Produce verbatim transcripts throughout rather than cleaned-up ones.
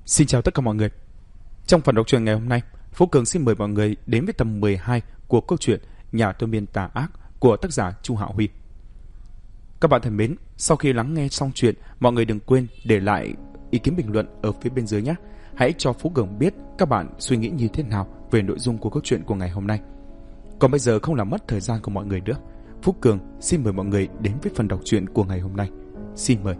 Xin chào tất cả mọi người. Trong phần đọc truyện ngày hôm nay, Phú Cường xin mời mọi người đến với tập mười hai của câu chuyện Nhà thôi miên tà ác của tác giả Chu Hạo Huy. Các bạn thân mến, sau khi lắng nghe xong chuyện, mọi người đừng quên để lại ý kiến bình luận ở phía bên dưới nhé. Hãy cho Phú Cường biết các bạn suy nghĩ như thế nào về nội dung của câu chuyện của ngày hôm nay. Còn bây giờ không làm mất thời gian của mọi người nữa, Phú Cường xin mời mọi người đến với phần đọc truyện của ngày hôm nay. Xin mời.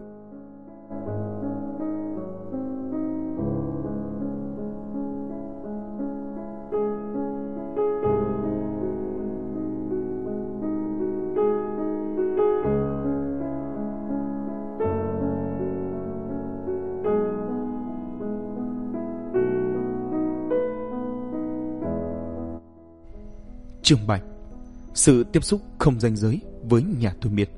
Chương bảy. Sự tiếp xúc không ranh giới với nhà thôi miên.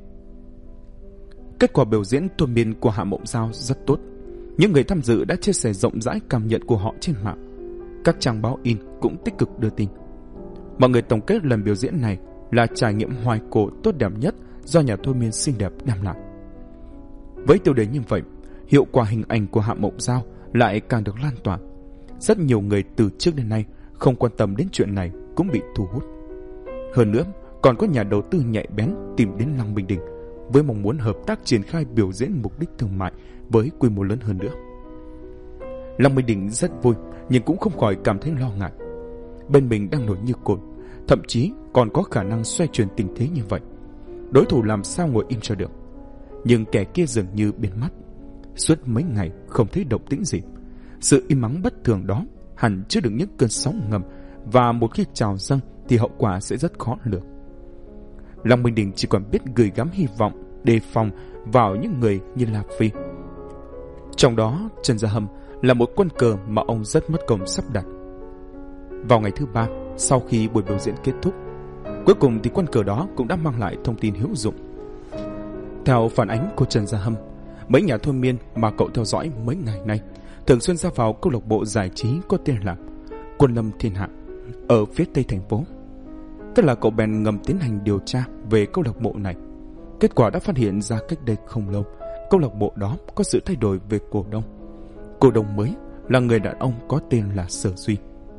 Kết quả biểu diễn thôi miên của Hạ Mộng Giao rất tốt. Những người tham dự đã chia sẻ rộng rãi cảm nhận của họ trên mạng. Các trang báo in cũng tích cực đưa tin. Mọi người tổng kết lần biểu diễn này là trải nghiệm hoài cổ tốt đẹp nhất do nhà thôi miên xinh đẹp đem lại. Với tiêu đề như vậy, hiệu quả hình ảnh của Hạ Mộng Giao lại càng được lan tỏa. Rất nhiều người từ trước đến nay không quan tâm đến chuyện này cũng bị thu hút. Hơn nữa, còn có nhà đầu tư nhạy bén tìm đến Lăng Minh Đình với mong muốn hợp tác triển khai biểu diễn mục đích thương mại với quy mô lớn hơn nữa. Lăng Minh Đình rất vui nhưng cũng không khỏi cảm thấy lo ngại. Bên mình đang nổi như cồn, thậm chí còn có khả năng xoay chuyển tình thế như vậy. Đối thủ làm sao ngồi im cho được. Nhưng kẻ kia dường như biến mất. Suốt mấy ngày không thấy động tĩnh gì. Sự im ắng bất thường đó hẳn chứa đựng những cơn sóng ngầm, và một khi trào dâng thì hậu quả sẽ rất khó lường. Lăng Minh Đình chỉ còn biết gửi gắm hy vọng, đề phòng vào những người như La Phi. Trong đó, Trần Gia Hâm là một quân cờ mà ông rất mất công sắp đặt. Vào ngày thứ ba, sau khi buổi biểu diễn kết thúc, cuối cùng thì quân cờ đó cũng đã mang lại thông tin hữu dụng. Theo phản ánh của Trần Gia Hâm, mấy nhà thôi miên mà cậu theo dõi mấy ngày nay thường xuyên ra vào câu lạc bộ giải trí có tên là Quân Lâm Thiên Hạ ở phía tây thành phố. Tức là cậu bèn ngầm tiến hành điều tra về câu lạc bộ này. Kết quả đã phát hiện ra cách đây không lâu, câu lạc bộ đó có sự thay đổi về cổ đông. Cổ đông mới là người đàn ông có tên là Sở Duy.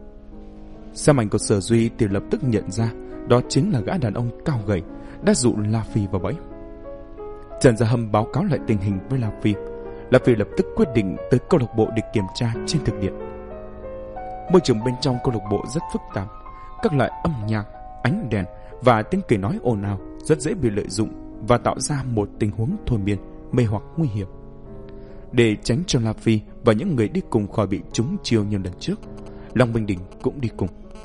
Xem ảnh của Sở Duy thì lập tức nhận ra đó chính là gã đàn ông cao gầy đã dụ La Phi vào bẫy. Trần Gia Hâm báo cáo lại tình hình với La Phi. La Phi lập tức quyết định tới câu lạc bộ để kiểm tra trên thực địa. Môi trường bên trong câu lạc bộ rất phức tạp, các loại âm nhạc, ánh đèn và tiếng cười nói ồn ào rất dễ bị lợi dụng và tạo ra một tình huống thôi miên, mê hoặc nguy hiểm. Để tránh cho La Phi và những người đi cùng khỏi bị trúng chiêu như lần trước, Lăng Minh Đình cũng đi cùng.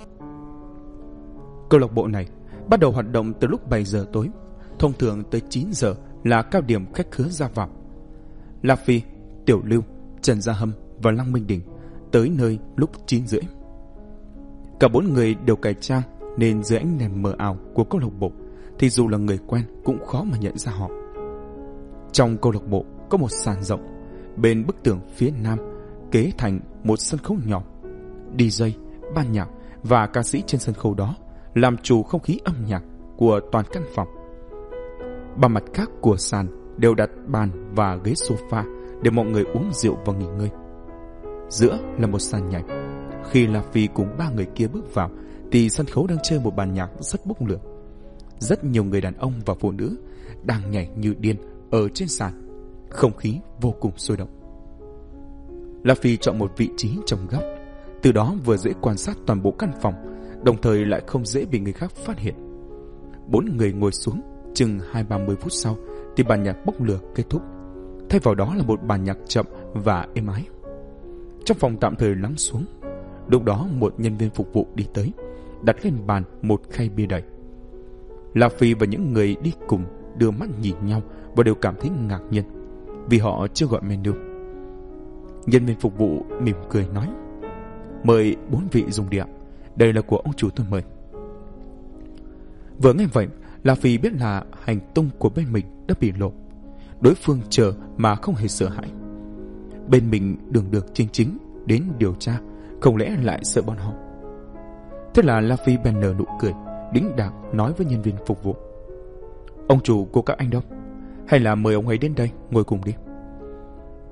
Câu lạc bộ này bắt đầu hoạt động từ lúc bảy giờ tối, thông thường tới chín giờ là cao điểm khách khứa ra vào. La Phi, Tiểu Lưu, Trần Gia Hâm và Lăng Minh Đình tới nơi lúc chín rưỡi. Cả bốn người đều cải trang nên dưới ánh đèn mờ ảo của câu lạc bộ thì dù là người quen cũng khó mà nhận ra họ. Trong câu lạc bộ có một sàn rộng, bên bức tường phía nam kế thành một sân khấu nhỏ. đi giây, ban nhạc và ca sĩ trên sân khấu đó làm chủ không khí âm nhạc của toàn căn phòng. Ba mặt khác của sàn đều đặt bàn và ghế sofa để mọi người uống rượu và nghỉ ngơi. Giữa là một sàn nhảy. Khi La Phi cùng ba người kia bước vào thì sân khấu đang chơi một bản nhạc rất bốc lửa. Rất nhiều người đàn ông và phụ nữ đang nhảy như điên ở trên sàn. Không khí vô cùng sôi động. La Phi chọn một vị trí trong góc, từ đó vừa dễ quan sát toàn bộ căn phòng, đồng thời lại không dễ bị người khác phát hiện. Bốn người ngồi xuống, chừng hai ba mươi phút sau thì bản nhạc bốc lửa kết thúc. Thay vào đó là một bản nhạc chậm và êm ái. Trong phòng tạm thời lắng xuống. Lúc đó một nhân viên phục vụ đi tới, đặt lên bàn một khay bia đầy. La Phi và những người đi cùng đưa mắt nhìn nhau và đều cảm thấy ngạc nhiên vì họ chưa gọi menu. Nhân viên phục vụ mỉm cười nói: "Mời bốn vị dùng đi ạ. Đây là của ông chủ tôi mời." Vừa nghe vậy, La Phi biết là hành tung của bên mình đã bị lộ. Đối phương chờ mà không hề sợ hãi. Bên mình đường được chính chính đến điều tra, không lẽ lại sợ bọn họ? Thế là La Phi bèn nở nụ cười, đĩnh đạc nói với nhân viên phục vụ: "Ông chủ của các anh đâu? Hay là mời ông ấy đến đây ngồi cùng đi?"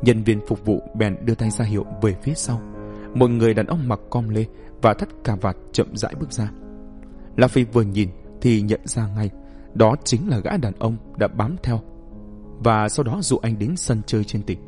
Nhân viên phục vụ bèn đưa tay ra hiệu về phía sau. Một người đàn ông mặc com lê và thắt cà vạt chậm rãi bước ra. La Phi vừa nhìn thì nhận ra ngay, đó chính là gã đàn ông đã bám theo và sau đó dụ anh đến sân chơi trên tỉnh.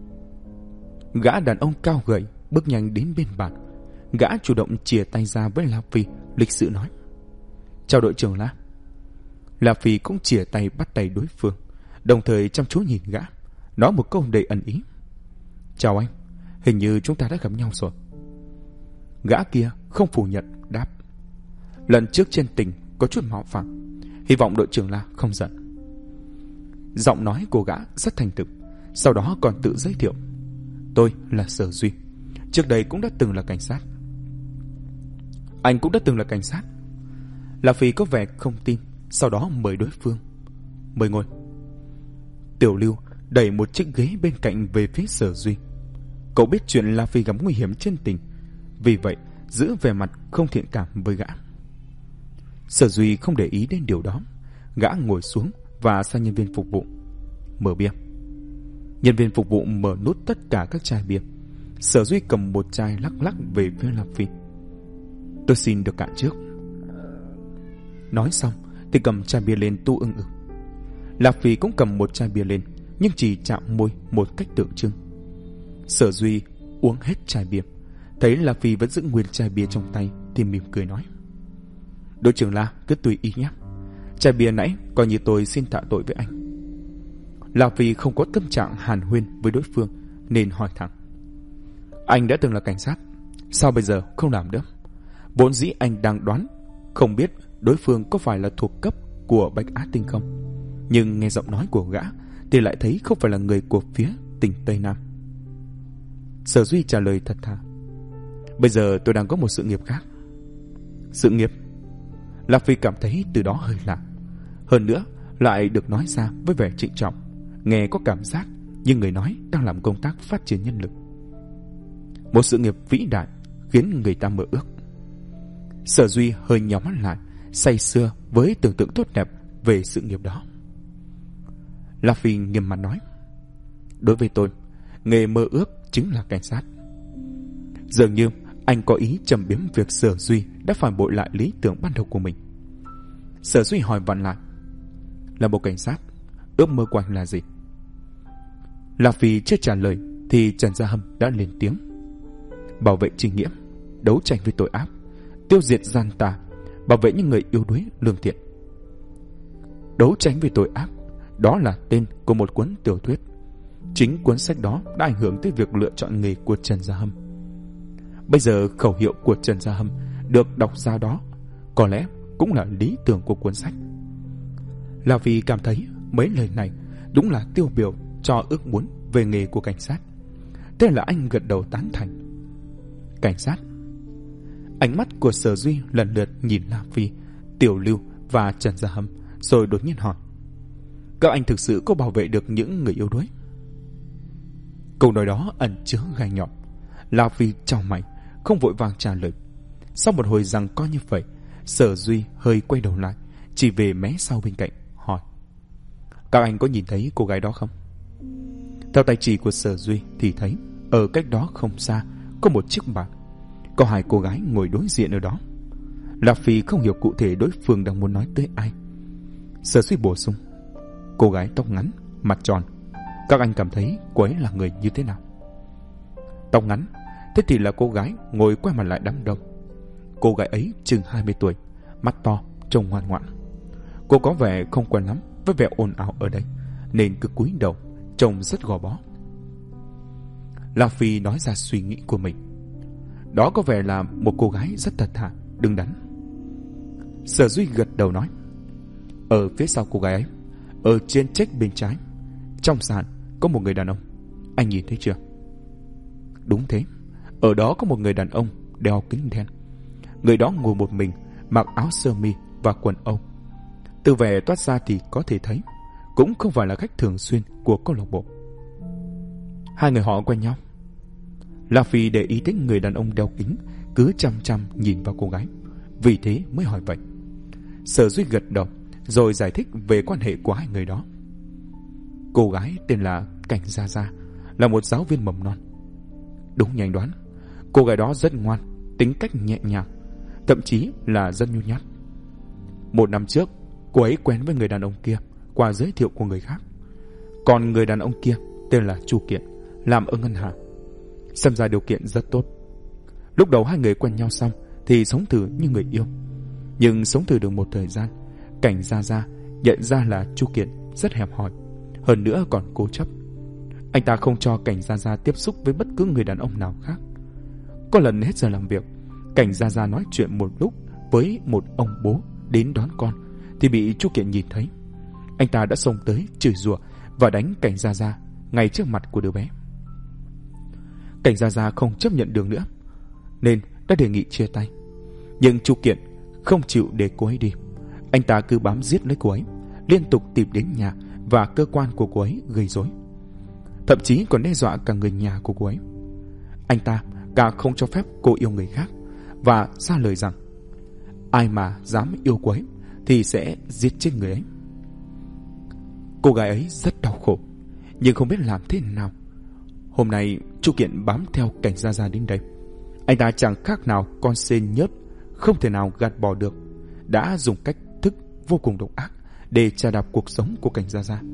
Gã đàn ông cao gầy bước nhanh đến bên bàn. Gã chủ động chìa tay ra với La Phi, lịch sự nói: "Chào đội trưởng La." La Phi cũng chìa tay bắt tay đối phương, đồng thời chăm chú nhìn gã, nói một câu đầy ẩn ý: "Chào anh, hình như chúng ta đã gặp nhau rồi." Gã kia không phủ nhận, đáp: "Lần trước trên tỉnh có chút mạo phạm, hy vọng đội trưởng La không giận." Giọng nói của gã rất thành thực, sau đó còn tự giới thiệu: "Tôi là Sở Duy, trước đây cũng đã từng là cảnh sát." "Anh cũng đã từng là cảnh sát?" La Phi có vẻ không tin, sau đó mời đối phương: "Mời ngồi." Tiểu Lưu đẩy một chiếc ghế bên cạnh về phía Sở Duy. Cậu biết chuyện La Phi gặp nguy hiểm trên tỉnh, vì vậy giữ vẻ mặt không thiện cảm với gã. Sở Duy không để ý đến điều đó. Gã ngồi xuống và sang nhân viên phục vụ: "Mở bia." Nhân viên phục vụ mở nút tất cả các chai bia. Sở Duy cầm một chai lắc lắc về phía La Phi: "Tôi xin được cạn trước." Nói xong thì cầm chai bia lên tu ưng ực. La Phi cũng cầm một chai bia lên, nhưng chỉ chạm môi một cách tượng trưng. Sở Duy uống hết chai bia, thấy La Phi vẫn giữ nguyên chai bia trong tay thì mỉm cười nói: "Đội trưởng La cứ tùy ý nhé. Chai bia nãy coi như tôi xin tạ tội với anh." La Phi không có tâm trạng hàn huyên với đối phương nên hỏi thẳng: "Anh đã từng là cảnh sát, sao bây giờ không làm nữa?" Vốn dĩ anh đang đoán không biết đối phương có phải là thuộc cấp của Bạch Á Tinh không, nhưng nghe giọng nói của gã thì lại thấy không phải là người của phía tỉnh Tây Nam. Sở Duy trả lời thật thà: "Bây giờ tôi đang có một sự nghiệp khác." "Sự nghiệp?" La Phi cảm thấy từ đó hơi lạ, hơn nữa lại được nói ra với vẻ trịnh trọng, nghe có cảm giác như người nói đang làm công tác phát triển nhân lực. Một sự nghiệp vĩ đại khiến người ta mơ ước. Sở Duy hơi nhắm mắt lại, say sưa với tưởng tượng tốt đẹp về sự nghiệp đó. La Phi nghiêm mặt nói: "Đối với tôi, nghề mơ ước chính là cảnh sát." Dường như anh có ý trầm biếm việc Sở Duy đã phản bội lại lý tưởng ban đầu của mình. Sở Duy hỏi vặn lại: "Là một cảnh sát, ước mơ của anh là gì?" La Phi chưa trả lời thì Trần Gia Hâm đã lên tiếng: "Bảo vệ chính nghĩa, đấu tranh với tội ác, tiêu diệt gian tà, bảo vệ những người yếu đuối lương thiện." Đấu tranh với tội ác, đó là tên của một cuốn tiểu thuyết. Chính cuốn sách đó đã ảnh hưởng tới việc lựa chọn nghề của Trần Gia Hâm. Bây giờ khẩu hiệu của Trần Gia Hâm được đọc ra đó có lẽ cũng là lý tưởng của cuốn sách. Là vì cảm thấy mấy lời này đúng là tiêu biểu cho ước muốn về nghề của cảnh sát. Thế là anh gật đầu tán thành. Cảnh sát. Ánh mắt của Sở Duy lần lượt nhìn La Phi, Tiểu Lưu và Trần Gia Hâm, rồi đột nhiên hỏi: "Các anh thực sự có bảo vệ được những người yếu đuối?" Câu nói đó ẩn chứa gai nhọn. La Phi chau mày, không vội vàng trả lời. Sau một hồi giằng co như vậy, Sở Duy hơi quay đầu lại, chỉ về mé sau bên cạnh, hỏi: "Các anh có nhìn thấy cô gái đó không?" Theo tay chỉ của Sở Duy thì thấy ở cách đó không xa có một chiếc bàn, có hai cô gái ngồi đối diện ở đó. La Phi không hiểu cụ thể đối phương đang muốn nói tới ai. Sở Duy bổ sung: "Cô gái tóc ngắn, mặt tròn, các anh cảm thấy cô ấy là người như thế nào?" Tóc ngắn, thế thì là cô gái ngồi quay mặt lại đám đông. Cô gái ấy chừng hai mươi tuổi, mắt to, trông ngoan ngoãn. Cô có vẻ không quen lắm với vẻ ồn ào ở đây, nên cứ cúi đầu, trông rất gò bó. La Phi nói ra suy nghĩ của mình. Đó có vẻ là một cô gái rất thật thà, đứng đắn. Sở Duy gật đầu nói: "Ở phía sau cô gái ấy, ở trên check bên trái, trong sàn có một người đàn ông. Anh nhìn thấy chưa?" Đúng thế, ở đó có một người đàn ông đeo kính đen. Người đó ngồi một mình, mặc áo sơ mi và quần âu. Từ vẻ toát ra thì có thể thấy cũng không phải là khách thường xuyên của câu lạc bộ. Hai người họ quen nhau. La Phi để ý đến người đàn ông đeo kính cứ chăm chăm nhìn vào cô gái, vì thế mới hỏi vậy. Sở Duy gật đầu rồi giải thích về quan hệ của hai người đó. Cô gái tên là Cảnh Gia Gia, là một giáo viên mầm non. Đúng như anh đoán, cô gái đó rất ngoan, tính cách nhẹ nhàng, thậm chí là rất nhu nhát. Một năm trước, cô ấy quen với người đàn ông kia qua giới thiệu của người khác. Còn người đàn ông kia tên là Chu Kiện, làm ở ngân hàng. Xem ra điều kiện rất tốt. Lúc đầu hai người quen nhau xong thì sống thử như người yêu. Nhưng sống thử được một thời gian, Cảnh Gia Gia nhận ra là Chu Kiện rất hẹp hòi, hơn nữa còn cố chấp. Anh ta không cho Cảnh Gia Gia tiếp xúc với bất cứ người đàn ông nào khác. Có lần hết giờ làm việc, Cảnh Gia Gia nói chuyện một lúc với một ông bố đến đón con thì bị Chu Kiện nhìn thấy. Anh ta đã xông tới chửi rủa và đánh Cảnh Gia Gia ngay trước mặt của đứa bé. Cảnh Gia Gia không chấp nhận được nữa nên đã đề nghị chia tay. Nhưng Chu Kiện không chịu để cô ấy đi. Anh ta cứ bám giết lấy cô ấy, liên tục tìm đến nhà và cơ quan của cô ấy gây rối, thậm chí còn đe dọa cả người nhà của cô ấy. Anh ta càng không cho phép cô yêu người khác và ra lời rằng ai mà dám yêu cô ấy thì sẽ giết chết người ấy. Cô gái ấy rất đau khổ, nhưng không biết làm thế nào. Hôm nay Chu Kiện bám theo Cảnh Gia Gia đến đây. Anh ta chẳng khác nào con sên nhớt không thể nào gạt bỏ được, đã dùng cách thức vô cùng độc ác để chà đạp cuộc sống của Cảnh Gia Gia.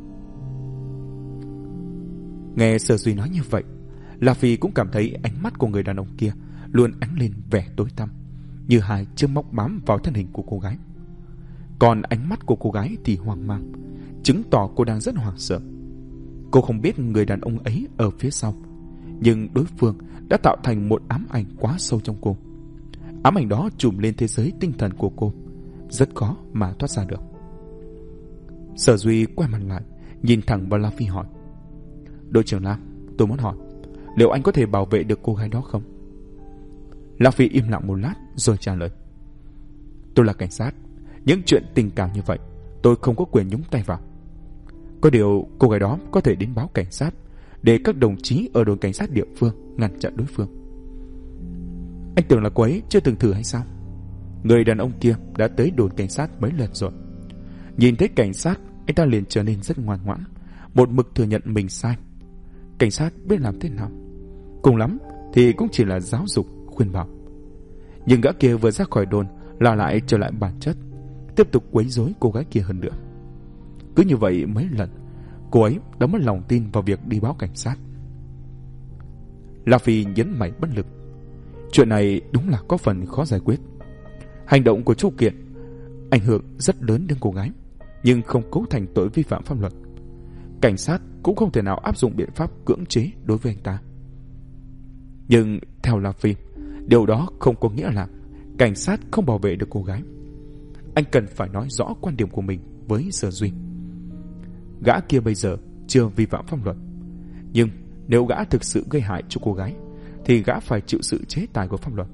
Nghe Sở Duy nói như vậy, La Phi cũng cảm thấy ánh mắt của người đàn ông kia luôn ánh lên vẻ tối tăm, như hai chiếc móc bám vào thân hình của cô gái. Còn ánh mắt của cô gái thì hoang mang, chứng tỏ cô đang rất hoảng sợ. Cô không biết người đàn ông ấy ở phía sau, nhưng đối phương đã tạo thành một ám ảnh quá sâu trong cô. Ám ảnh đó trùm lên thế giới tinh thần của cô, rất khó mà thoát ra được. Sở Duy quay mặt lại, nhìn thẳng vào La Phi hỏi: Đội trưởng Lam, tôi muốn hỏi, liệu anh có thể bảo vệ được cô gái đó không? La Phi im lặng một lát rồi trả lời: Tôi là cảnh sát, những chuyện tình cảm như vậy tôi không có quyền nhúng tay vào. Có điều cô gái đó có thể đến báo cảnh sát để các đồng chí ở đồn cảnh sát địa phương ngăn chặn đối phương. Anh tưởng là cô ấy chưa từng thử hay sao? Người đàn ông kia đã tới đồn cảnh sát mấy lần rồi. Nhìn thấy cảnh sát, anh ta liền trở nên rất ngoan ngoãn, một mực thừa nhận mình sai. Cảnh sát biết làm thế nào, cùng lắm thì cũng chỉ là giáo dục, khuyên bảo. Nhưng gã kia vừa ra khỏi đồn là lại trở lại bản chất, tiếp tục quấy rối cô gái kia hơn nữa. Cứ như vậy mấy lần, cô ấy đã mất lòng tin vào việc đi báo cảnh sát. La Phi nhấn mày bất lực. Chuyện này đúng là có phần khó giải quyết. Hành động của Chu Kiện ảnh hưởng rất lớn đến cô gái, nhưng không cấu thành tội vi phạm pháp luật. Cảnh sát cũng không thể nào áp dụng biện pháp cưỡng chế đối với anh ta. Nhưng theo La Phi, điều đó không có nghĩa là cảnh sát không bảo vệ được cô gái. Anh cần phải nói rõ quan điểm của mình với Sở Duy. Gã kia bây giờ chưa vi phạm pháp luật, nhưng nếu gã thực sự gây hại cho cô gái thì gã phải chịu sự chế tài của pháp luật.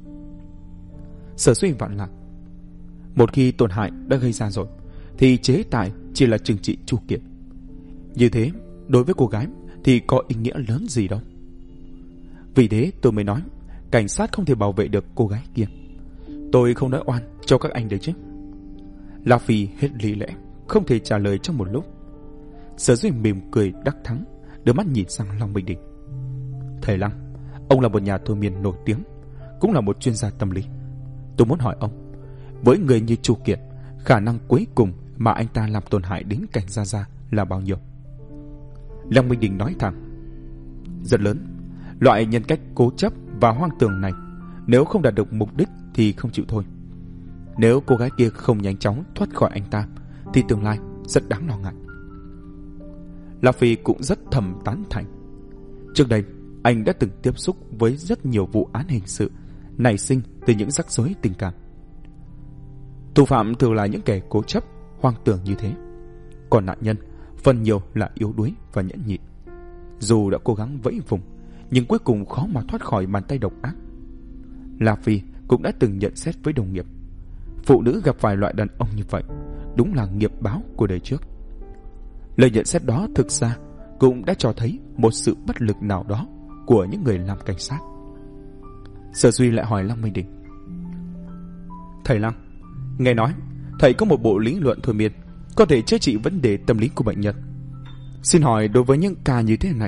Sở Duy vặn lại: Một khi tổn hại đã gây ra rồi thì chế tài chỉ là trừng trị Chu Kiện. Như thế đối với cô gái thì có ý nghĩa lớn gì đâu. Vì thế tôi mới nói cảnh sát không thể bảo vệ được cô gái kia. Tôi không nói oan cho các anh đấy chứ. La Phi hết lý lẽ, không thể trả lời trong một lúc. Sở Duy mỉm cười đắc thắng, đưa mắt nhìn sang Long Minh Đình. Thầy Lăng, ông là một nhà thôi miên nổi tiếng, cũng là một chuyên gia tâm lý. Tôi muốn hỏi ông, với người như Chu Kiện, khả năng cuối cùng mà anh ta làm tổn hại đến Cảnh Gia Gia là bao nhiêu? Long Minh Đình nói thẳng: Rất lớn. Loại nhân cách cố chấp và hoang tưởng này, nếu không đạt được mục đích thì không chịu thôi. Nếu cô gái kia không nhanh chóng thoát khỏi anh ta thì tương lai rất đáng lo ngại. La Phi cũng rất thầm tán thành. Trước đây anh đã từng tiếp xúc với rất nhiều vụ án hình sự nảy sinh từ những rắc rối tình cảm. Thủ phạm thường là những kẻ cố chấp, hoang tưởng như thế. Còn nạn nhân phần nhiều là yếu đuối và nhẫn nhịn. Dù đã cố gắng vẫy vùng, nhưng cuối cùng khó mà thoát khỏi bàn tay độc ác. La Phi cũng đã từng nhận xét với đồng nghiệp, phụ nữ gặp phải loại đàn ông như vậy đúng là nghiệp báo của đời trước. Lời nhận xét đó thực ra cũng đã cho thấy một sự bất lực nào đó của những người làm cảnh sát. Sở Duy lại hỏi Lăng Minh Đình: Thầy Lăng, nghe nói thầy có một bộ lý luận thôi miên có thể chữa trị vấn đề tâm lý của bệnh nhân. Xin hỏi đối với những ca như thế này,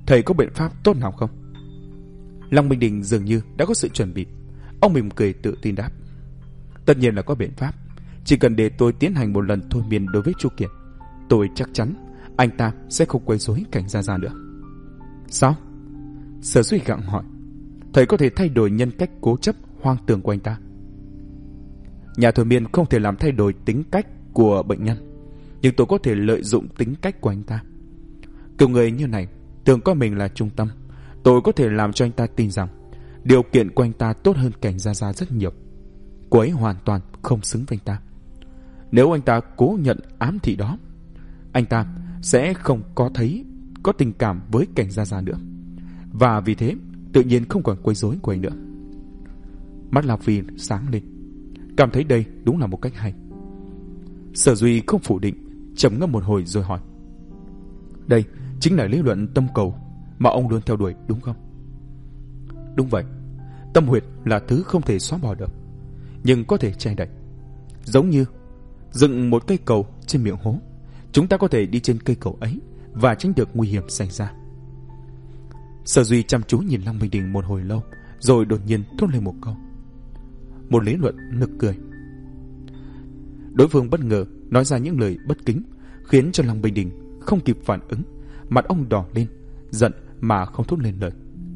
Thầy có biện pháp tốt nào không? Long Minh Đình dường như đã có sự chuẩn bị. Ông mỉm cười tự tin đáp. Tất nhiên là có biện pháp. Chỉ cần để tôi tiến hành một lần thôi miên đối với Chu Kiệt, tôi chắc chắn anh ta sẽ không quấy rối Cảnh Gia Gia nữa. Sao? Sở Duy gặng hỏi. Thầy có thể thay đổi nhân cách cố chấp hoang tưởng của anh ta. Nhà thôi miên không thể làm thay đổi tính cách của bệnh nhân, nhưng tôi có thể lợi dụng tính cách của anh ta. Kiểu người như này thường coi mình là trung tâm. Tôi có thể làm cho anh ta tin rằng điều kiện của anh ta tốt hơn Cảnh Gia Gia rất nhiều. Cô ấy hoàn toàn không xứng với anh ta. Nếu anh ta cố nhận ám thị đó, anh ta sẽ không có thấy có tình cảm với Cảnh Gia Gia nữa, và vì thế tự nhiên không còn quấy rối của anh nữa. Mắt La Phi sáng lên, cảm thấy đây đúng là một cách hay. Sở Duy không phủ định, trầm ngâm một hồi rồi hỏi. Đây chính là lý luận tâm cầu mà ông luôn theo đuổi đúng không? Đúng vậy. Tâm huyệt là thứ không thể xóa bỏ được, nhưng có thể che đậy. Giống như dựng một cây cầu trên miệng hố, chúng ta có thể đi trên cây cầu ấy và tránh được nguy hiểm xảy ra. Sở Duy chăm chú nhìn Long Minh Đình một hồi lâu, rồi đột nhiên thốt lên một câu. Một lý luận nực cười. Đối phương bất ngờ nói ra những lời bất kính, khiến cho Long Minh Đình không kịp phản ứng, mặt ông đỏ lên, giận mà không thốt lên lời.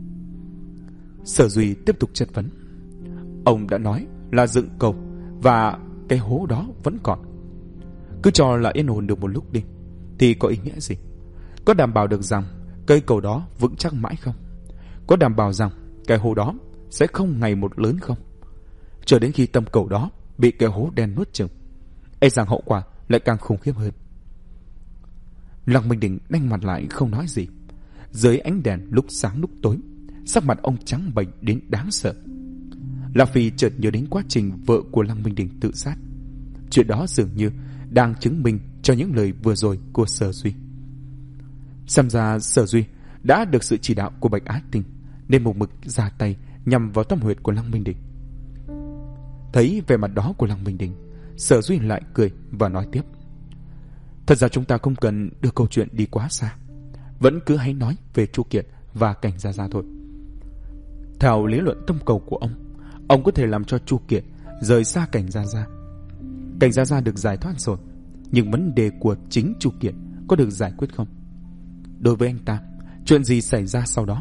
Sở Duy tiếp tục chất vấn. Ông đã nói là dựng cầu và cái hố đó vẫn còn. Cứ cho là yên ổn được một lúc đi, thì có ý nghĩa gì? Có đảm bảo được rằng cây cầu đó vững chắc mãi không? Có đảm bảo rằng cái hố đó sẽ không ngày một lớn không? Chờ đến khi tâm cầu đó bị cái hố đen nuốt chửng, e rằng hậu quả lại càng khủng khiếp hơn. Long Minh Đình đanh mặt lại không nói gì. Dưới ánh đèn lúc sáng lúc tối, sắc mặt ông trắng bệch đến đáng sợ. La Phi chợt nhớ đến quá trình vợ của Long Minh Đình tự sát. Chuyện đó dường như đang chứng minh cho những lời vừa rồi của Sở Duy. Xem ra Sở Duy đã được sự chỉ đạo của Bạch Á Tinh, nên một mực ra tay nhằm vào tâm huyệt của Long Minh Đình. Thấy vẻ mặt đó của Long Minh Đình, Sở Duy lại cười và nói tiếp. Thật ra chúng ta không cần đưa câu chuyện đi quá xa, vẫn cứ hãy nói về Chu Kiệt và Cảnh Gia Gia thôi. Theo lý luận tâm cầu của ông, ông có thể làm cho Chu Kiệt rời xa Cảnh Gia Gia. Cảnh Gia Gia được giải thoát rồi, nhưng vấn đề của chính Chu Kiệt có được giải quyết không? Đối với anh ta, chuyện gì xảy ra sau đó?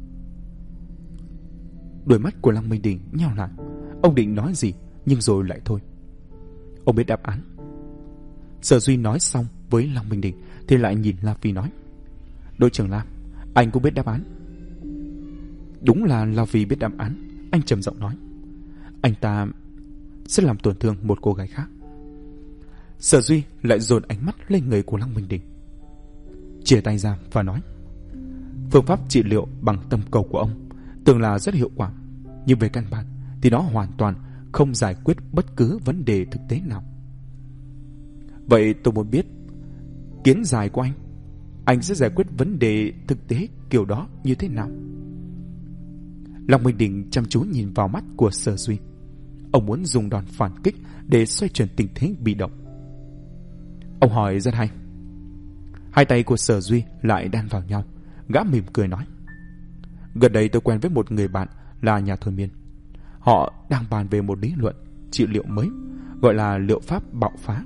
Đôi mắt của Long Minh Đình nheo lại. Ông định nói gì, nhưng rồi lại thôi. Ông biết đáp án. Sở Duy nói xong với Long Minh Đình thì lại nhìn La Phi nói. Đội trưởng Lam, anh cũng biết đáp án. Đúng là La Phi biết đáp án. Anh trầm giọng nói. Anh ta sẽ làm tổn thương một cô gái khác. Sở Duy lại dồn ánh mắt lên người của Long Minh Đình, chìa tay ra và nói. Phương pháp trị liệu bằng tâm cầu của ông tưởng là rất hiệu quả, nhưng về căn bản thì nó hoàn toàn không giải quyết bất cứ vấn đề thực tế nào. Vậy tôi muốn biết kiến giải của anh, anh sẽ giải quyết vấn đề thực tế kiểu đó như thế nào? Long Minh Đình chăm chú nhìn vào mắt của Sở Duy. Ông muốn dùng đòn phản kích để xoay chuyển tình thế bị động. Ông hỏi rất hay. Hai tay của Sở Duy lại đan vào nhau. Gã mỉm cười nói. Gần đây tôi quen với một người bạn là nhà thôi miên. Họ đang bàn về một lý luận trị liệu mới, gọi là liệu pháp bạo phá.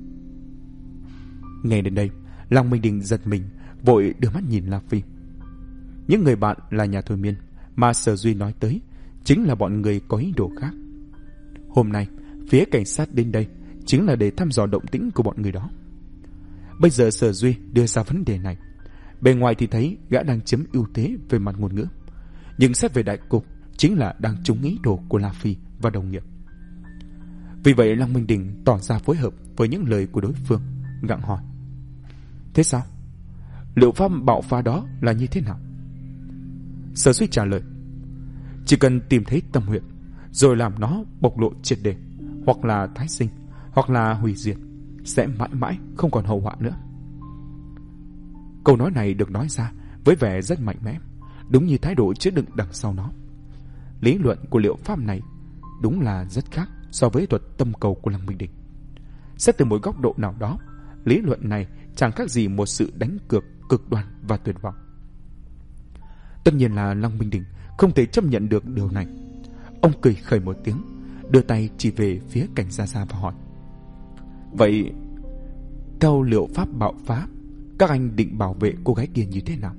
Nghe đến đây, Long Minh Đình giật mình, vội đưa mắt nhìn La Phi. Những người bạn là nhà thôi miên mà Sở Duy nói tới chính là bọn người có ý đồ khác. Hôm nay, phía cảnh sát đến đây chính là để thăm dò động tĩnh của bọn người đó. Bây giờ Sở Duy đưa ra vấn đề này, bề ngoài thì thấy gã đang chiếm ưu thế về mặt ngôn ngữ, nhưng xét về đại cục chính là đang trúng ý đồ của La Phi và đồng nghiệp. Vì vậy Long Minh Đình tỏ ra phối hợp với những lời của đối phương, gặng hỏi. Thế sao? Liệu pháp bạo phá đó là như thế nào? Sở Duy trả lời. Chỉ cần tìm thấy tâm huyệt, rồi làm nó bộc lộ triệt để, hoặc là tái sinh, hoặc là hủy diệt, sẽ mãi mãi không còn hậu họa nữa. Câu nói này được nói ra với vẻ rất mạnh mẽ, đúng như thái độ chứa đựng đằng sau nó. Lý luận của liệu pháp này đúng là rất khác so với thuật tâm cầu của Long Minh Đình. Xét từ một góc độ nào đó, lý luận này chẳng khác gì một sự đánh cược cực đoan và tuyệt vọng. Tất nhiên là Lăng Minh Đình không thể chấp nhận được điều này. Ông cười khẩy một tiếng, đưa tay chỉ về phía Cảnh Gia Gia và hỏi: Vậy theo liệu pháp bạo phá, các anh định bảo vệ cô gái kia như thế nào?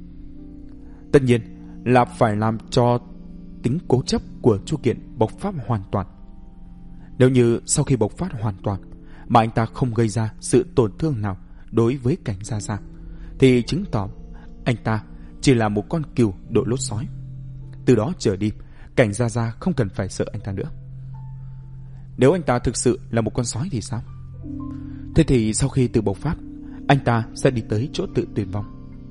Tất nhiên là phải làm cho tính cố chấp của Chu Kiện bộc phát hoàn toàn. Nếu như sau khi bộc phát hoàn toàn mà anh ta không gây ra sự tổn thương nào đối với Cảnh Gia Gia, thì chứng tỏ anh ta chỉ là một con cừu đội lốt sói. Từ đó trở đi, Cảnh Gia Gia không cần phải sợ anh ta nữa. Nếu anh ta thực sự là một con sói thì sao? Thế thì sau khi tự bộc phát, anh ta sẽ đi tới chỗ tự tuyệt vong.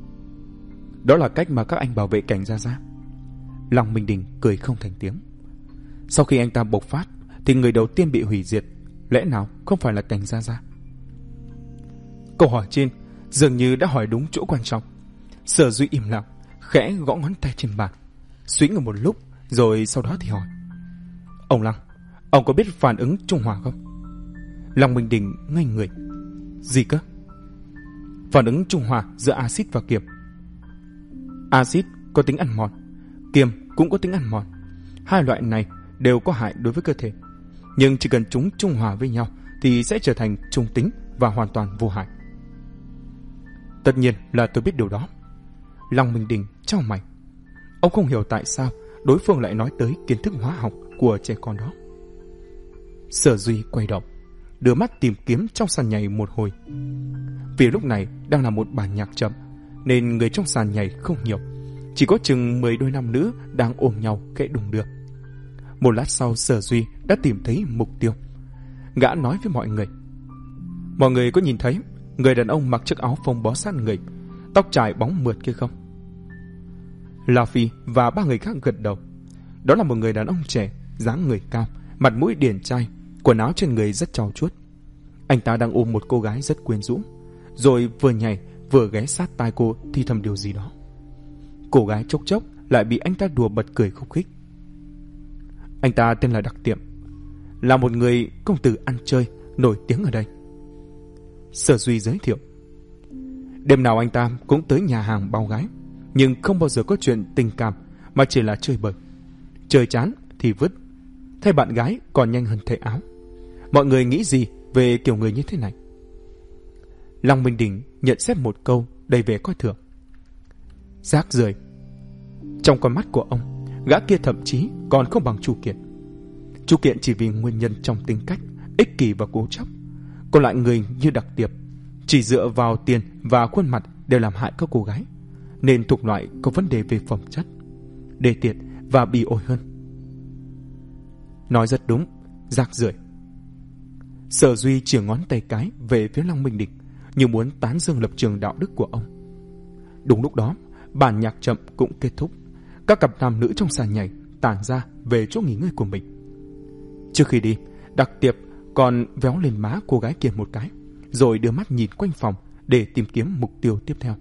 Đó là cách mà các anh bảo vệ Cảnh Gia Gia. Lăng Minh Đình cười không thành tiếng. Sau khi anh ta bộc phát thì người đầu tiên bị hủy diệt lẽ nào không phải là Cảnh Gia Gia? Câu hỏi trên dường như đã hỏi đúng chỗ quan trọng. Sở Duy im lặng, khẽ gõ ngón tay trên bàn, suy nghĩ một lúc rồi sau đó thì hỏi: Ông Lăng, ông có biết phản ứng trung hòa không? Lăng Minh Đình ngây người. Gì cơ? Phản ứng trung hòa giữa axit và kiềm. Axit có tính ăn mòn, kiềm cũng có tính ăn mòn. Hai loại này đều có hại đối với cơ thể, nhưng chỉ cần chúng trung hòa với nhau thì sẽ trở thành trung tính và hoàn toàn vô hại. Tất nhiên là tôi biết điều đó. Lăng Minh Đình chau mày. Ông không hiểu tại sao đối phương lại nói tới kiến thức hóa học của trẻ con đó. Sở Duy quay đầu, đưa mắt tìm kiếm trong sàn nhảy một hồi. Vì lúc này đang là một bản nhạc chậm nên người trong sàn nhảy không nhiều, chỉ có chừng mười đôi nam nữ đang ôm nhau khẽ đung đưa. Một lát sau, Sở Duy đã tìm thấy mục tiêu. Gã nói với mọi người: Mọi người có nhìn thấy người đàn ông mặc chiếc áo phông bó sát người, tóc trải bóng mượt kia không? La Phi và ba người khác gật đầu. Đó là một người đàn ông trẻ, dáng người cao, mặt mũi điển trai, quần áo trên người rất trau chuốt. Anh ta đang ôm một cô gái rất quyến rũ, rồi vừa nhảy vừa ghé sát tai cô thì thầm điều gì đó. Cô gái chốc chốc lại bị anh ta đùa bật cười khúc khích. Anh ta tên là Đặc Tiệm, là một người công tử ăn chơi nổi tiếng ở đây. Sở Duy giới thiệu. Đêm nào anh ta cũng tới nhà hàng bao gái, nhưng không bao giờ có chuyện tình cảm, mà chỉ là chơi bời. Chơi chán thì vứt, thay bạn gái còn nhanh hơn thay áo. Mọi người nghĩ gì về kiểu người như thế này? Lăng Minh Đình nhận xét một câu đầy vẻ coi thường. Rác rưởi. Trong con mắt của ông, gã kia thậm chí còn không bằng Chu Kiện. Chu Kiện chỉ vì nguyên nhân trong tính cách ích kỷ và cố chấp, còn lại người như Đặc Tiệp chỉ dựa vào tiền và khuôn mặt đều làm hại các cô gái, nên thuộc loại có vấn đề về phẩm chất, đê tiện và bi ôi hơn. Nói rất đúng, rác rưởi. Sở Duy chỉ ngón tay cái về phía Lăng Minh Đình, như muốn tán dương lập trường đạo đức của ông. Đúng lúc đó, bản nhạc chậm cũng kết thúc. Các cặp nam nữ trong sàn nhảy tản ra về chỗ nghỉ ngơi của mình. Trước khi đi, Đặc Tiệp còn véo lên má cô gái kia một cái, rồi đưa mắt nhìn quanh phòng để tìm kiếm mục tiêu tiếp theo.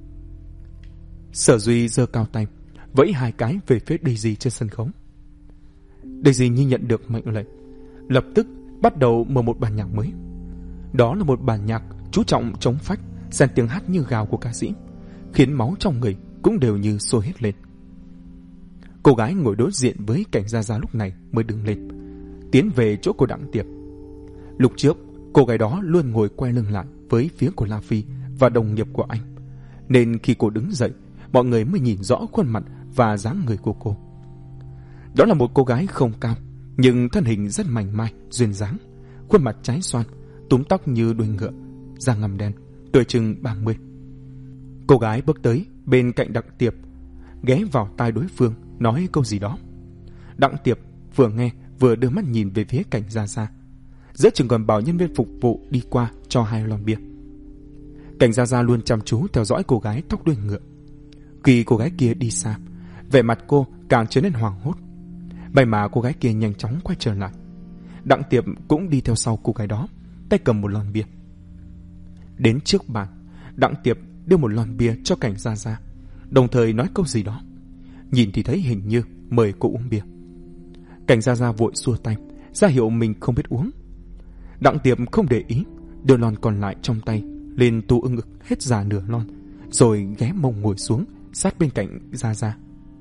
Sở Duy giơ cao tay, vẫy hai cái về phía Daisy trên sân khấu. Daisy như nhận được mệnh lệnh, lập tức bắt đầu mở một bản nhạc mới. Đó là một bản nhạc chú trọng chống phách, xen tiếng hát như gào của ca sĩ, khiến máu trong người cũng đều như sôi hết lên. Cô gái ngồi đối diện với Cảnh Gia Gia lúc này mới đứng lên, tiến về chỗ của Đặng Tiệp. Lúc trước, cô gái đó luôn ngồi quay lưng lại với phía của La Phi và đồng nghiệp của anh, nên khi cô đứng dậy, mọi người mới nhìn rõ khuôn mặt và dáng người của cô. Đó là một cô gái không cao, nhưng thân hình rất mảnh mai, duyên dáng, khuôn mặt trái xoan, túm tóc như đuôi ngựa, da ngăm đen, tuổi chừng ba mươi. Cô gái bước tới bên cạnh Đặng Tiệp, ghé vào tai đối phương nói câu gì đó. Đặng Tiệp vừa nghe vừa đưa mắt nhìn về phía Cảnh Gia Gia, giữa chừng còn bảo nhân viên phục vụ đi qua cho hai lon bia. Cảnh Gia Gia luôn chăm chú theo dõi cô gái tóc đuôi ngựa. Khi cô gái kia đi xa, vẻ mặt cô càng trở nên hoảng hốt. May mà cô gái kia nhanh chóng quay trở lại. Đặng Tiệp cũng đi theo sau cô gái đó, tay cầm một lon bia. Đến trước bàn, Đặng Tiệp đưa một lon bia cho Cảnh Gia Gia, đồng thời nói câu gì đó. Nhìn thì thấy hình như mời cô uống bia. Cảnh Gia Gia vội xua tay, ra hiệu mình không biết uống. Đặng Tiệp không để ý, đưa lon còn lại trong tay lên tu ưng ực hết già nửa lon, rồi ghé mông ngồi xuống sát bên cạnh Gia Gia,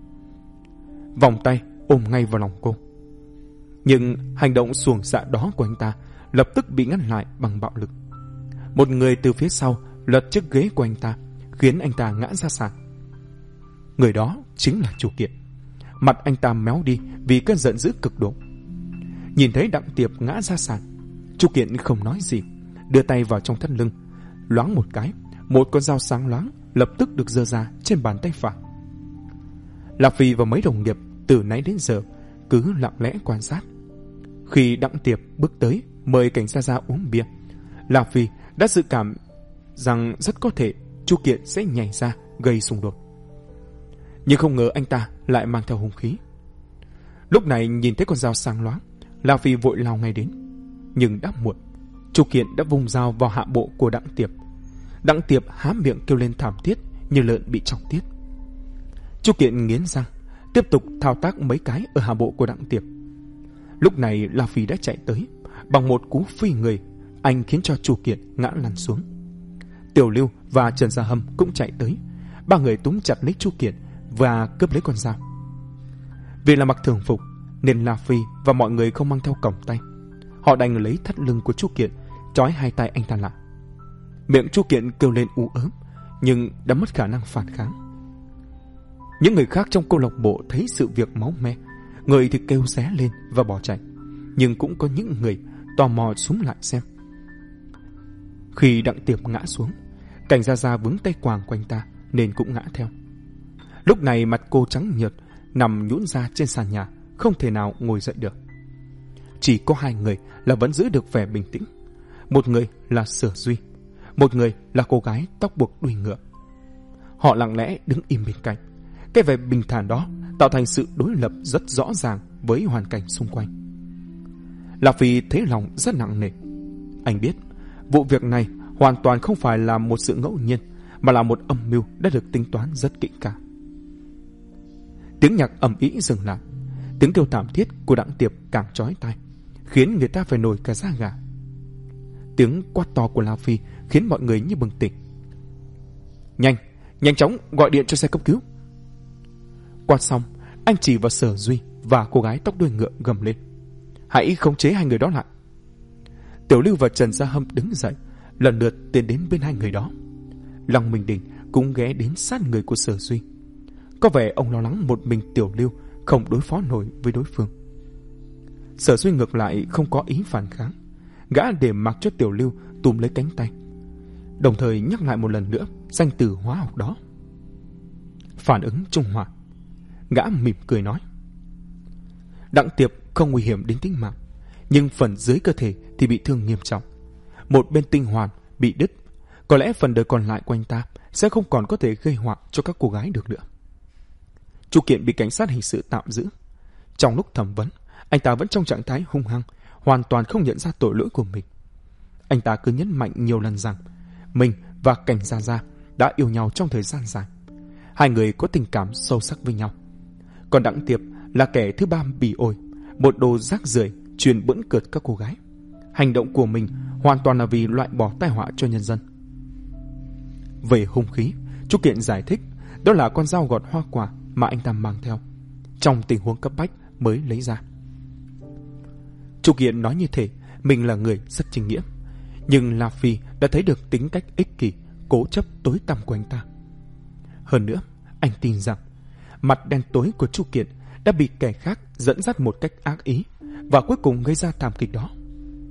vòng tay ôm ngay vào lòng cô. Nhưng hành động xuồng dạ đó của anh ta lập tức bị ngăn lại bằng bạo lực. Một người từ phía sau lật chiếc ghế của anh ta, khiến anh ta ngã ra sàn. Người đó chính là Chu Kiện. Mặt anh ta méo đi vì cơn giận dữ cực độ. Nhìn thấy Đặng Tiệp ngã ra sàn, Chu Kiện không nói gì, đưa tay vào trong thắt lưng, loáng một cái, một con dao sáng loáng lập tức được giơ ra trên bàn tay phải. Lạc Phi và mấy đồng nghiệp từ nãy đến giờ cứ lặng lẽ quan sát. Khi Đặng Tiệp bước tới mời cảnh Gia Gia uống bia, Lạc Phi đã dự cảm rằng rất có thể Chu Kiện sẽ nhảy ra gây xung đột. Nhưng không ngờ anh ta lại mang theo hung khí. Lúc này nhìn thấy con dao sáng loáng, Lạc Phi vội lao ngay đến. Nhưng đã muộn. Chu Kiện đã vung dao vào hạ bộ của Đặng Tiệp. Đặng Tiệp há miệng kêu lên thảm thiết như lợn bị chọc tiết. Chu Kiện nghiến răng, tiếp tục thao tác mấy cái ở hạ bộ của Đặng Tiệp. Lúc này La Phi đã chạy tới, bằng một cú phi người, anh khiến cho Chu Kiện ngã lăn xuống. Tiểu Lưu và Trần Gia Hâm cũng chạy tới, ba người túm chặt lấy Chu Kiện và cướp lấy con dao. Vì là mặc thường phục nên La Phi và mọi người không mang theo còng tay. Họ đành lấy thắt lưng của Chu Kiện trói hai tay anh ta lại. Miệng Chu Kiện kêu lên u ớm, nhưng đã mất khả năng phản kháng. Những người khác trong câu lạc bộ thấy sự việc máu me, người thì kêu ré lên và bỏ chạy, nhưng cũng có những người tò mò xúm lại xem. Khi Đặng Tiệp ngã xuống, cảnh Gia Gia vướng tay quàng quanh ta nên cũng ngã theo. Lúc này mặt cô trắng nhợt, nằm nhũn ra trên sàn nhà, không thể nào ngồi dậy được. Chỉ có hai người là vẫn giữ được vẻ bình tĩnh. Một người là Sở Duy, một người là cô gái tóc buộc đuôi ngựa. Họ lặng lẽ đứng im bên cạnh. Cái vẻ bình thản đó tạo thành sự đối lập rất rõ ràng với hoàn cảnh xung quanh. Lạc Phi thấy lòng rất nặng nề. Anh biết vụ việc này hoàn toàn không phải là một sự ngẫu nhiên, mà là một âm mưu đã được tính toán rất kỹ càng. Tiếng nhạc ầm ĩ dừng lại, tiếng kêu thảm thiết của Đặng Tiệp càng chói tai, khiến người ta phải nổi cả da gà. Tiếng quát to của La Phi khiến mọi người như bừng tỉnh. Nhanh, nhanh chóng gọi điện cho xe cấp cứu. Quát xong, anh chỉ vào Sở Duy và cô gái tóc đuôi ngựa gầm lên. Hãy khống chế hai người đó lại. Tiểu Lưu và Trần Gia Hâm đứng dậy, lần lượt tiến đến bên hai người đó. Lăng Minh Đình cũng ghé đến sát người của Sở Duy. Có vẻ ông lo lắng một mình Tiểu Lưu không đối phó nổi với đối phương. Sở Duy ngược lại không có ý phản kháng, gã để mặc cho Tiểu Lưu túm lấy cánh tay, đồng thời nhắc lại một lần nữa danh từ hóa học đó. Phản ứng trung hòa. Gã mỉm cười nói. Đặng Tiệp không nguy hiểm đến tính mạng, nhưng phần dưới cơ thể thì bị thương nghiêm trọng. Một bên tinh hoàn bị đứt, có lẽ phần đời còn lại của anh ta sẽ không còn có thể gây họa cho các cô gái được nữa. Chu Kiện bị cảnh sát hình sự tạm giữ. Trong lúc thẩm vấn, anh ta vẫn trong trạng thái hung hăng, hoàn toàn không nhận ra tội lỗi của mình. Anh ta cứ nhấn mạnh nhiều lần rằng mình và cảnh Gia Gia đã yêu nhau trong thời gian dài. Hai người có tình cảm sâu sắc với nhau. Còn Đặng Tiệp là kẻ thứ ba bỉ ổi, một đồ rác rưởi chuyên bỡn cợt các cô gái. Hành động của mình hoàn toàn là vì loại bỏ tai họa cho nhân dân. Về hung khí, Chu Kiện giải thích đó là con dao gọt hoa quả mà anh ta mang theo, trong tình huống cấp bách mới lấy ra. Chu Kiện nói như thế mình là người rất chính nghĩa, nhưng La Phi đã thấy được tính cách ích kỷ, cố chấp tối tăm của anh ta. Hơn nữa, anh tin rằng mặt đen tối của Chu Kiện đã bị kẻ khác dẫn dắt một cách ác ý và cuối cùng gây ra thảm kịch đó.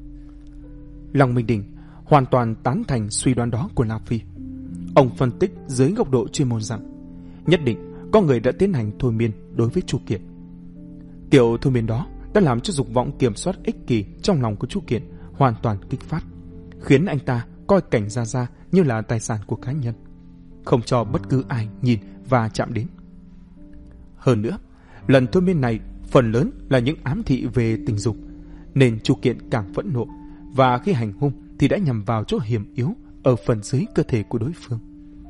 Lăng Minh Đình hoàn toàn tán thành suy đoán đó của La Phi. Ông phân tích dưới góc độ chuyên môn rằng nhất định có người đã tiến hành thôi miên đối với Chu Kiện. Kiểu thôi miên đó đã làm cho dục vọng kiểm soát ích kỷ trong lòng của Chu Kiện hoàn toàn kích phát, khiến anh ta coi cảnh Gia Gia như là tài sản của cá nhân, không cho bất cứ ai nhìn và chạm đến. Hơn nữa, lần thôi miên này phần lớn là những ám thị về tình dục, nên Chu Kiện càng phẫn nộ, và khi hành hung thì đã nhằm vào chỗ hiểm yếu ở phần dưới cơ thể của đối phương.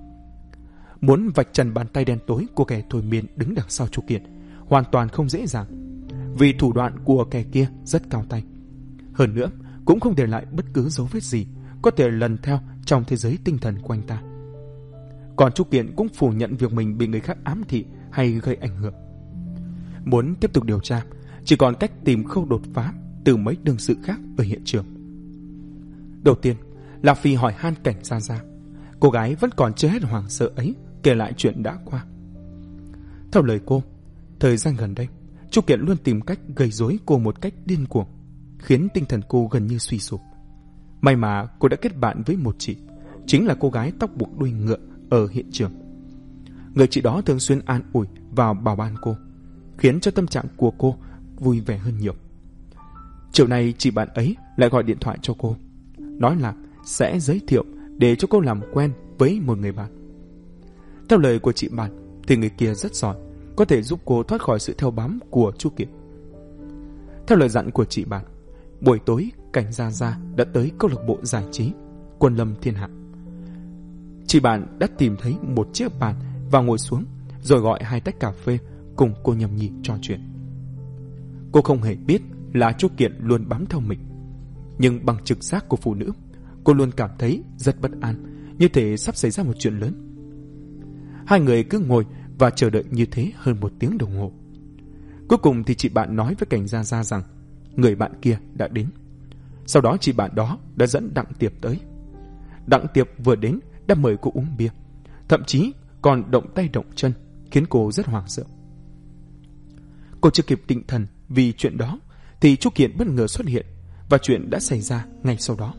Muốn vạch trần bàn tay đen tối của kẻ thôi miên đứng đằng sau Chu Kiện hoàn toàn không dễ dàng, vì thủ đoạn của kẻ kia rất cao tay. Hơn nữa, cũng không để lại bất cứ dấu vết gì có thể lần theo trong thế giới tinh thần của anh ta. Còn Chu Kiện cũng phủ nhận việc mình bị người khác ám thị hay gây ảnh hưởng. Muốn tiếp tục điều tra, chỉ còn cách tìm khâu đột phá từ mấy đương sự khác ở hiện trường. Đầu tiên, Lạc Phi hỏi han Cảnh Gia Gia. Cô gái vẫn còn chưa hết hoảng sợ ấy kể lại chuyện đã qua. Theo lời cô, thời gian gần đây, Chu Kiện luôn tìm cách gây rối cô một cách điên cuồng, khiến tinh thần cô gần như suy sụp. May mà cô đã kết bạn với một chị, chính là cô gái tóc buộc đuôi ngựa ở hiện trường. Người chị đó thường xuyên an ủi và bảo ban cô, khiến cho tâm trạng của cô vui vẻ hơn nhiều. Chiều nay chị bạn ấy lại gọi điện thoại cho cô, nói là sẽ giới thiệu để cho cô làm quen với một người bạn. Theo lời của chị bạn thì người kia rất giỏi, có thể giúp cô thoát khỏi sự theo bám của Chu Kiện. Theo lời dặn của chị bạn, buổi tối Cảnh Gia Gia đã tới câu lạc bộ giải trí Quân Lâm Thiên Hạ. Chị bạn đã tìm thấy một chiếc bàn và ngồi xuống, rồi gọi hai tách cà phê cùng cô nhâm nhi trò chuyện. Cô không hề biết là Chu Kiện luôn bám theo mình, nhưng bằng trực giác của phụ nữ, cô luôn cảm thấy rất bất an, như thể sắp xảy ra một chuyện lớn. Hai người cứ ngồi và chờ đợi như thế hơn một tiếng đồng hồ. Cuối cùng thì chị bạn nói với Cảnh Gia Gia rằng người bạn kia đã đến. Sau đó chị bạn đó đã dẫn Đặng Tiệp tới. Đặng Tiệp vừa đến đã mời cô uống bia, thậm chí còn động tay động chân, khiến cô rất hoảng sợ. Cô chưa kịp định thần vì chuyện đó thì Chu Kiện bất ngờ xuất hiện, và chuyện đã xảy ra ngay sau đó.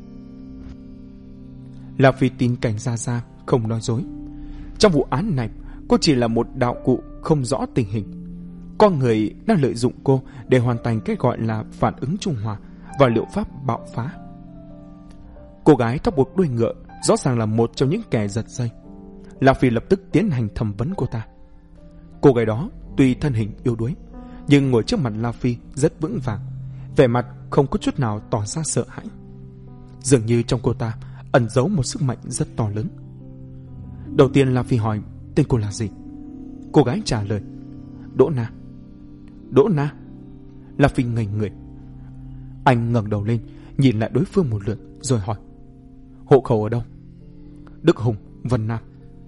Là vì tin Cảnh Gia Gia không nói dối. Trong vụ án này, cô chỉ là một đạo cụ không rõ tình hình. Con người đang lợi dụng cô để hoàn thành cái gọi là phản ứng trung hòa và liệu pháp bạo phá. Cô gái tóc buộc đuôi ngựa rõ ràng là một trong những kẻ giật dây. Lạc Phi lập tức tiến hành thẩm vấn cô ta. Cô gái đó tuy thân hình yếu đuối, nhưng ngồi trước mặt La Phi rất vững vàng, vẻ mặt không có chút nào tỏ ra sợ hãi. Dường như trong cô ta ẩn giấu một sức mạnh rất to lớn. Đầu tiên La Phi hỏi tên cô là gì. Cô gái trả lời Đỗ Na. Đỗ Na? La Phi ngây người. Anh ngẩng đầu lên nhìn lại đối phương một lượt rồi hỏi hộ khẩu ở đâu? Đức Hùng, Vân Nam.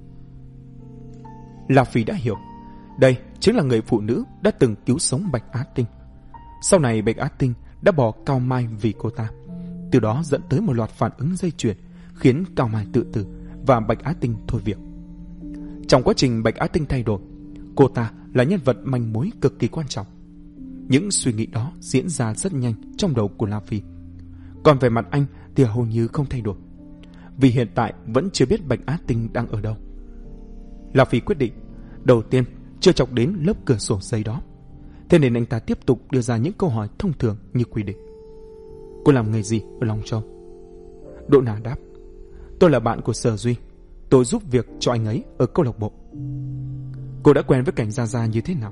La Phi đã hiểu, đây chính là người phụ nữ đã từng cứu sống Bạch Á Tinh. Sau này Bạch Á Tinh đã bỏ Cao Mai vì cô ta, từ đó dẫn tới một loạt phản ứng dây chuyền khiến Cao Mai tự tử và Bạch Á Tinh thôi việc. Trong quá trình Bạch Á Tinh thay đổi, cô ta là nhân vật manh mối cực kỳ quan trọng. Những suy nghĩ đó diễn ra rất nhanh trong đầu của La Phi. Còn về mặt anh thì hầu như không thay đổi, vì hiện tại vẫn chưa biết Bạch Á Tinh đang ở đâu. La Phi quyết định đầu tiên chưa chọc đến lớp cửa sổ giấy đó, thế nên anh ta tiếp tục đưa ra những câu hỏi thông thường như quy định. Cô làm nghề gì ở Long Châu? Đỗ Na đáp, tôi là bạn của Sở Duy, tôi giúp việc cho anh ấy ở câu lạc bộ. Cô đã quen với Cảnh Gia Gia như thế nào?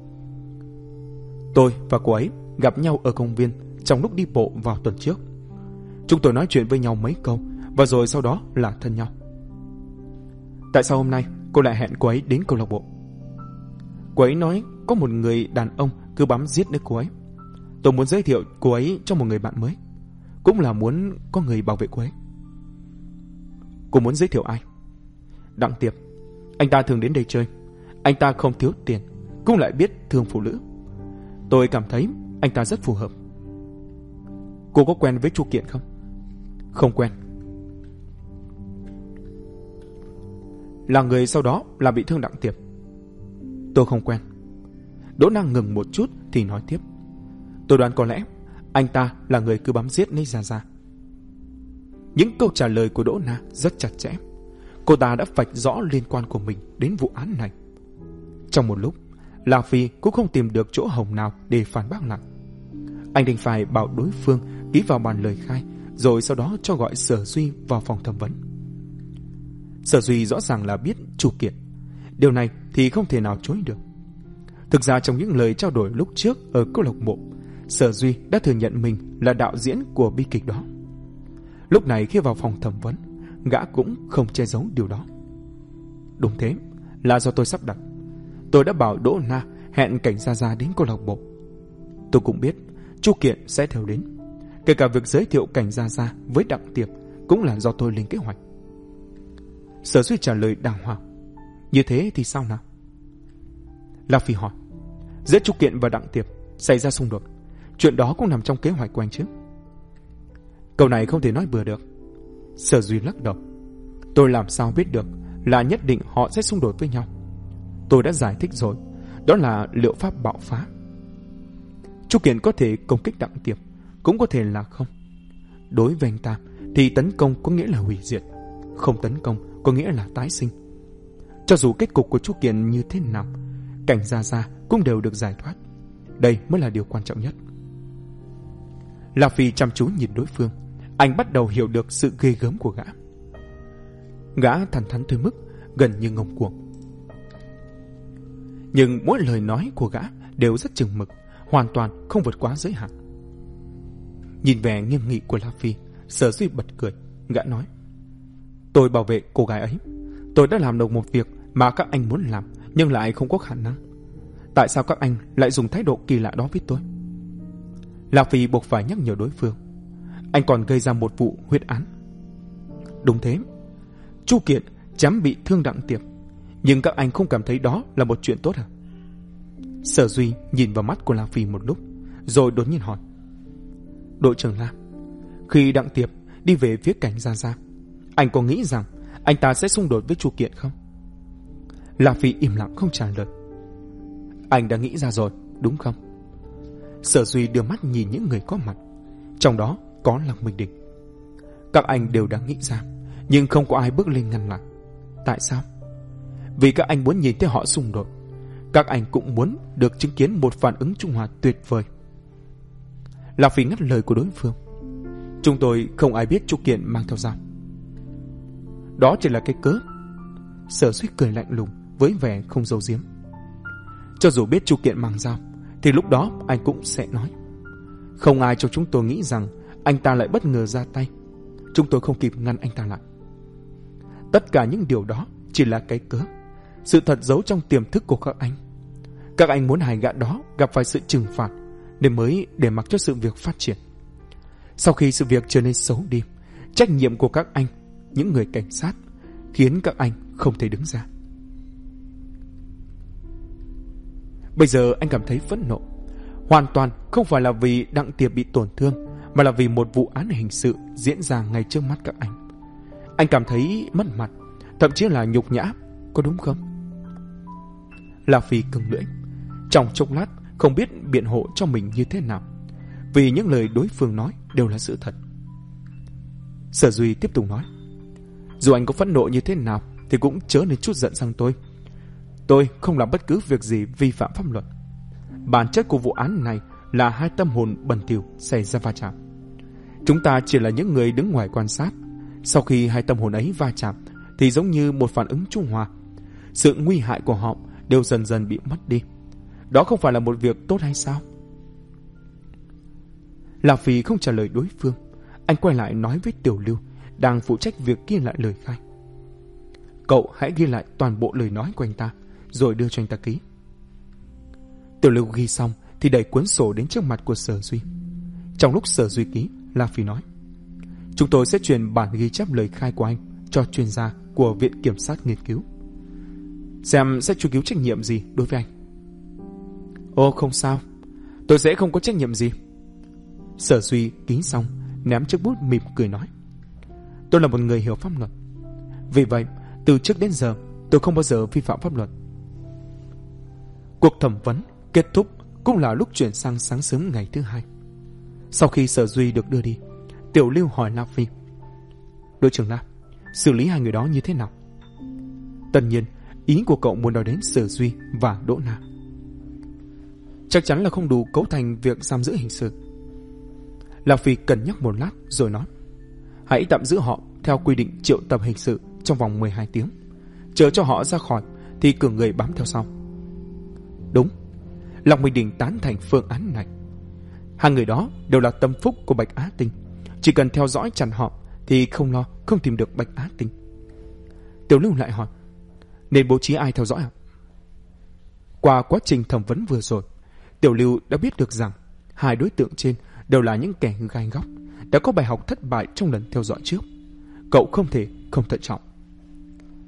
Tôi và cô ấy gặp nhau ở công viên trong lúc đi bộ vào tuần trước. Chúng tôi nói chuyện với nhau mấy câu và rồi sau đó là thân nhau. Tại sao hôm nay cô lại hẹn cô ấy đến câu lạc bộ? Cô ấy nói có một người đàn ông cứ bám giết lấy cô ấy. Tôi muốn giới thiệu cô ấy cho một người bạn mới, cũng là muốn có người bảo vệ cô ấy. Cô muốn giới thiệu ai? Đặng Tiệp. Anh ta thường đến đây chơi. Anh ta không thiếu tiền, cũng lại biết thương phụ nữ. Tôi cảm thấy anh ta rất phù hợp. Cô có quen với Chu Kiện không? Không quen. Là người sau đó là bị thương Đặng Tiệp. Tôi không quen. Đỗ Na ngừng một chút thì nói tiếp. Tôi đoán có lẽ anh ta là người cứ bám giết lấy Gia Gia. Những câu trả lời của Đỗ Na rất chặt chẽ. Cô ta đã vạch rõ liên quan của mình đến vụ án này. Trong một lúc, La Phi cũng không tìm được chỗ hổng nào để phản bác lại. Anh đành phải bảo đối phương ký vào bản lời khai, rồi sau đó cho gọi Sở Duy vào phòng thẩm vấn. Sở Duy rõ ràng là biết Chu Kiện. Điều này thì không thể nào chối được. Thực ra trong những lời trao đổi lúc trước ở câu lạc bộ, Sở Duy đã thừa nhận mình là đạo diễn của bi kịch đó. Lúc này khi vào phòng thẩm vấn, gã cũng không che giấu điều đó. Đúng thế, là do tôi sắp đặt. Tôi đã bảo Đỗ Na hẹn Cảnh Gia Gia đến câu lạc bộ. Tôi cũng biết Chu Kiện sẽ theo đến. Kể cả việc giới thiệu Cảnh Gia Gia với Đặng Tiệp cũng là do tôi lên kế hoạch. Sở Duy trả lời đàng hoàng. Như thế thì sao nào? La Phi hỏi. Giữa Chu Kiện và Đặng Tiệp xảy ra xung đột. Chuyện đó cũng nằm trong kế hoạch của anh chứ? Câu này không thể nói bừa được. Sở Duy lắc đầu. Tôi làm sao biết được là nhất định họ sẽ xung đột với nhau. Tôi đã giải thích rồi, đó là liệu pháp bạo phá. Chu Kiện có thể công kích Đặng Tiệp, cũng có thể là không. Đối với anh ta thì tấn công có nghĩa là hủy diệt, không tấn công có nghĩa là tái sinh. Cho dù kết cục của Chu Kiện như thế nào, Cảnh Gia Gia cũng đều được giải thoát. Đây mới là điều quan trọng nhất. La Phi chăm chú nhìn đối phương. Anh bắt đầu hiểu được sự ghê gớm của gã. Gã thẳng thắn tới mức gần như ngông cuồng. Nhưng mỗi lời nói của gã đều rất chừng mực, hoàn toàn không vượt quá giới hạn. Nhìn vẻ nghiêm nghị của La Phi, Sở Duy bật cười. Gã nói. Tôi bảo vệ cô gái ấy. Tôi đã làm được một việc mà các anh muốn làm, nhưng lại không có khả năng. Tại sao các anh lại dùng thái độ kỳ lạ đó với tôi? La Phi buộc phải nhắc nhở đối phương. Anh còn gây ra một vụ huyết án. Đúng thế. Chu Kiện chém bị thương Đặng Tiệp, nhưng các anh không cảm thấy đó là một chuyện tốt à? Sở Duy nhìn vào mắt của La Phi một lúc, rồi đột nhiên hỏi. Đội trưởng La, khi Đặng Tiệp đi về phía Cảnh Gia Gia, anh có nghĩ rằng anh ta sẽ xung đột với Chu Kiện không? La Phi im lặng không trả lời. Anh đã nghĩ ra rồi, đúng không? Sở Duy đưa mắt nhìn những người có mặt, trong đó có Lạc Minh Đình. Các anh đều đã nghĩ ra, nhưng không có ai bước lên ngăn lại. Tại sao? Vì các anh muốn nhìn thấy họ xung đột. Các anh cũng muốn được chứng kiến một phản ứng trung hòa tuyệt vời. Lạc Phi ngắt lời của đối phương. Chúng tôi không ai biết Chu Kiện mang theo dao. Đó chỉ là cái cớ. Sở Duy cười lạnh lùng với vẻ không giấu giếm. Cho dù biết Chu Kiện mang dao, thì lúc đó anh cũng sẽ nói. Không ai cho chúng tôi nghĩ rằng anh ta lại bất ngờ ra tay. Chúng tôi không kịp ngăn anh ta lại. Tất cả những điều đó chỉ là cái cớ, sự thật giấu trong tiềm thức của các anh. Các anh muốn hai gã đó gặp phải sự trừng phạt, nên mới để mặc cho sự việc phát triển. Sau khi sự việc trở nên xấu đi, trách nhiệm của các anh, những người cảnh sát, khiến các anh không thể đứng ra. Bây giờ anh cảm thấy phẫn nộ. Hoàn toàn không phải là vì Đặng Tiệp bị tổn thương, mà là vì một vụ án hình sự diễn ra ngay trước mắt các anh. Anh cảm thấy mất mặt, thậm chí là nhục nhã, có đúng không? La Phi cứng lưỡi, trong chốc lát không biết biện hộ cho mình như thế nào, vì những lời đối phương nói đều là sự thật. Sở Duy tiếp tục nói. Dù anh có phẫn nộ như thế nào thì cũng chớ nên chút giận sang tôi. Tôi không làm bất cứ việc gì vi phạm pháp luật. Bản chất của vụ án này là hai tâm hồn bần thỉu xảy ra va chạm. Chúng ta chỉ là những người đứng ngoài quan sát. Sau khi hai tâm hồn ấy va chạm thì giống như một phản ứng trung hòa. Sự nguy hại của họ đều dần dần bị mất đi. Đó không phải là một việc tốt hay sao? La Phi không trả lời đối phương. Anh quay lại nói với Tiểu Lưu, đang phụ trách việc ghi lại lời khai. Cậu hãy ghi lại toàn bộ lời nói của anh ta, rồi đưa cho anh ta ký. Tiểu Lưu ghi xong thì đẩy cuốn sổ đến trước mặt của Sở Duy. Trong lúc Sở Duy ký, La Phi nói. Chúng tôi sẽ truyền bản ghi chép lời khai của anh cho chuyên gia của Viện Kiểm sát nghiên cứu, xem sẽ truy cứu trách nhiệm gì đối với anh. Ô không sao, tôi sẽ không có trách nhiệm gì. Sở Duy ký xong, ném chiếc bút mỉm cười nói. Tôi là một người hiểu pháp luật, vì vậy từ trước đến giờ tôi không bao giờ vi phạm pháp luật. Cuộc thẩm vấn kết thúc cũng là lúc chuyển sang sáng sớm ngày thứ hai. Sau khi Sở Duy được đưa đi, Tiểu Lưu hỏi La Phi. Đội trưởng La, xử lý hai người đó như thế nào? Tất nhiên, ý của cậu muốn nói đến Sở Duy và Đỗ Na. Chắc chắn là không đủ cấu thành việc giam giữ hình sự. La Phi cân nhắc một lát rồi nói. Hãy tạm giữ họ theo quy định triệu tập hình sự trong vòng mười hai tiếng. Chờ cho họ ra khỏi thì cử người bám theo sau. Đúng. Lạc Minh Đình tán thành phương án này. Hai người đó đều là tâm phúc của Bạch Á Tinh. Chỉ cần theo dõi chặt họ thì không lo không tìm được Bạch Á Tinh. Tiểu Lưu lại hỏi. Nên bố trí ai theo dõi ạ? Qua quá trình thẩm vấn vừa rồi, Tiểu Lưu đã biết được rằng hai đối tượng trên đều là những kẻ gai góc, đã có bài học thất bại trong lần theo dõi trước. Cậu không thể không thận trọng.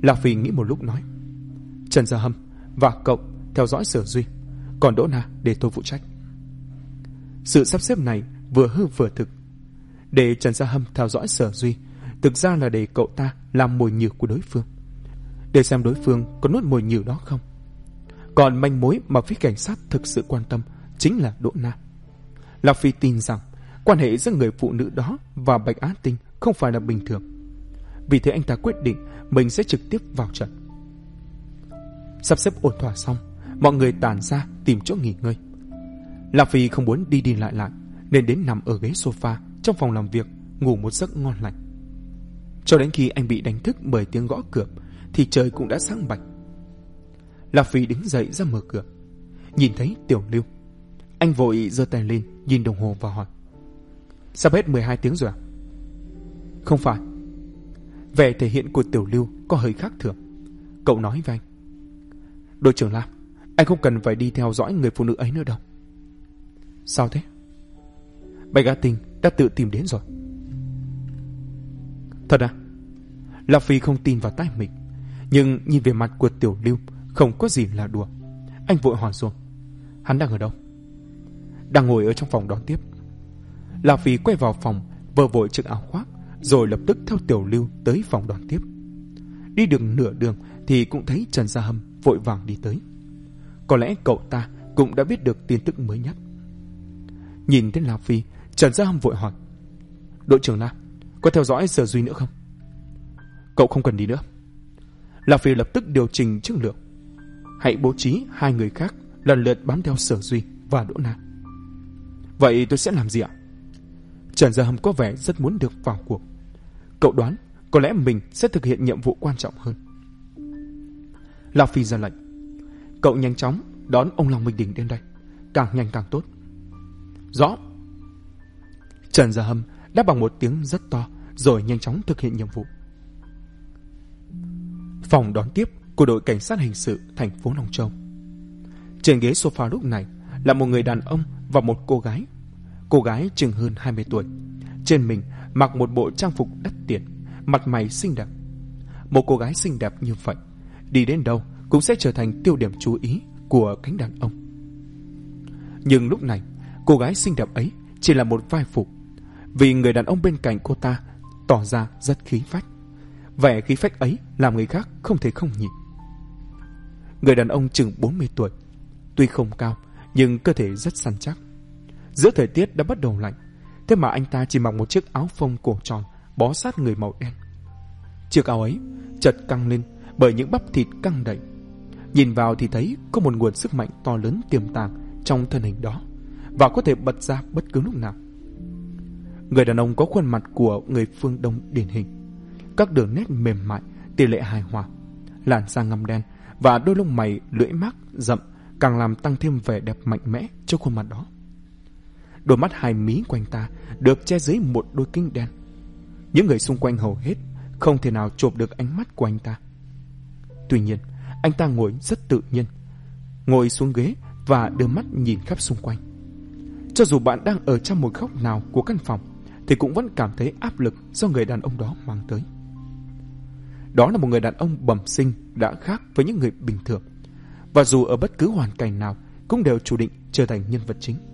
Lạc Phi nghĩ một lúc nói: Trần Gia Hâm và cậu theo dõi Sở Duy, còn Đỗ Na để tôi phụ trách. Sự sắp xếp này vừa hư vừa thực. Để Trần Gia Hâm theo dõi Sở Duy thực ra là để cậu ta làm mồi nhử của đối phương, để xem đối phương có nuốt mồi nhử đó không. Còn manh mối mà phía cảnh sát thực sự quan tâm chính là Đỗ Na. Lạc Phi tin rằng quan hệ giữa người phụ nữ đó và Bạch Á Tinh không phải là bình thường. Vì thế anh ta quyết định mình sẽ trực tiếp vào trận. Sắp xếp ổn thỏa xong, mọi người tản ra tìm chỗ nghỉ ngơi. Lạc Phi không muốn đi đi lại lại nên đến nằm ở ghế sofa trong phòng làm việc ngủ một giấc ngon lành. Cho đến khi anh bị đánh thức bởi tiếng gõ cửa thì trời cũng đã sáng bạch. Lạc Phi đứng dậy ra mở cửa, nhìn thấy Tiểu Lưu. Anh vội giơ tay lên nhìn đồng hồ và hỏi: Sắp hết mười hai tiếng rồi à? Không phải. Vẻ thể hiện của Tiểu Lưu có hơi khác thường. Cậu nói với anh: Đội trưởng Lam, anh không cần phải đi theo dõi người phụ nữ ấy nữa đâu. Sao thế? Bạch Á Tinh đã tự tìm đến rồi. Thật à? Lạc Phi không tin vào tai mình, nhưng nhìn về mặt của Tiểu Lưu không có gì là đùa. Anh vội hỏi rồi: Hắn đang ở đâu? Đang ngồi ở trong phòng đón tiếp. Lạc Phi quay vào phòng, vơ vội chiếc áo khoác, rồi lập tức theo Tiểu Lưu tới phòng đón tiếp. Đi được nửa đường thì cũng thấy Trần Gia Hâm vội vàng đi tới. Có lẽ cậu ta cũng đã biết được tin tức mới nhất. Nhìn thấy Lạc Phi, Trần Gia Hâm vội hỏi: Đội trưởng Lam, có theo dõi Sở Duy nữa không? Cậu không cần đi nữa. Lạc Phi lập tức điều chỉnh chiến lược. Hãy bố trí hai người khác lần lượt bám theo Sở Duy và Đỗ Na. Vậy tôi sẽ làm gì ạ? Trần Gia Hâm có vẻ rất muốn được vào cuộc. Cậu đoán có lẽ mình sẽ thực hiện nhiệm vụ quan trọng hơn. Lạc Phi ra lệnh: Cậu nhanh chóng đón ông Long Minh Đình đến đây, càng nhanh càng tốt. Rõ. Trần Gia Hâm đáp bằng một tiếng rất to, rồi nhanh chóng thực hiện nhiệm vụ. Phòng đón tiếp của đội cảnh sát hình sự thành phố Long Châu. Trên ghế sofa lúc này là một người đàn ông và một cô gái. Cô gái chừng hơn hai mươi tuổi, trên mình mặc một bộ trang phục đắt tiền, mặt mày xinh đẹp. Một cô gái xinh đẹp như vậy, đi đến đâu cũng sẽ trở thành tiêu điểm chú ý của cánh đàn ông. Nhưng lúc này, cô gái xinh đẹp ấy chỉ là một vai phụ, vì người đàn ông bên cạnh cô ta tỏ ra rất khí phách. Vẻ khí phách ấy làm người khác không thể không nhìn. Người đàn ông chừng bốn mươi tuổi, tuy không cao nhưng cơ thể rất săn chắc. Giữa thời tiết đã bắt đầu lạnh, thế mà anh ta chỉ mặc một chiếc áo phông cổ tròn bó sát người màu đen. Chiếc áo ấy chật căng lên bởi những bắp thịt căng đậy. Nhìn vào thì thấy có một nguồn sức mạnh to lớn tiềm tàng trong thân hình đó, và có thể bật ra bất cứ lúc nào. Người đàn ông có khuôn mặt của người phương Đông điển hình, các đường nét mềm mại, tỷ lệ hài hòa, làn da ngăm đen và đôi lông mày lưỡi mác rậm càng làm tăng thêm vẻ đẹp mạnh mẽ cho khuôn mặt đó. Đôi mắt hai mí của anh ta được che dưới một đôi kính đen. Những người xung quanh hầu hết không thể nào chộp được ánh mắt của anh ta. Tuy nhiên, anh ta ngồi rất tự nhiên, ngồi xuống ghế và đưa mắt nhìn khắp xung quanh. Cho dù bạn đang ở trong một góc nào của căn phòng thì cũng vẫn cảm thấy áp lực do người đàn ông đó mang tới. Đó là một người đàn ông bẩm sinh đã khác với những người bình thường, và dù ở bất cứ hoàn cảnh nào cũng đều chủ định trở thành nhân vật chính.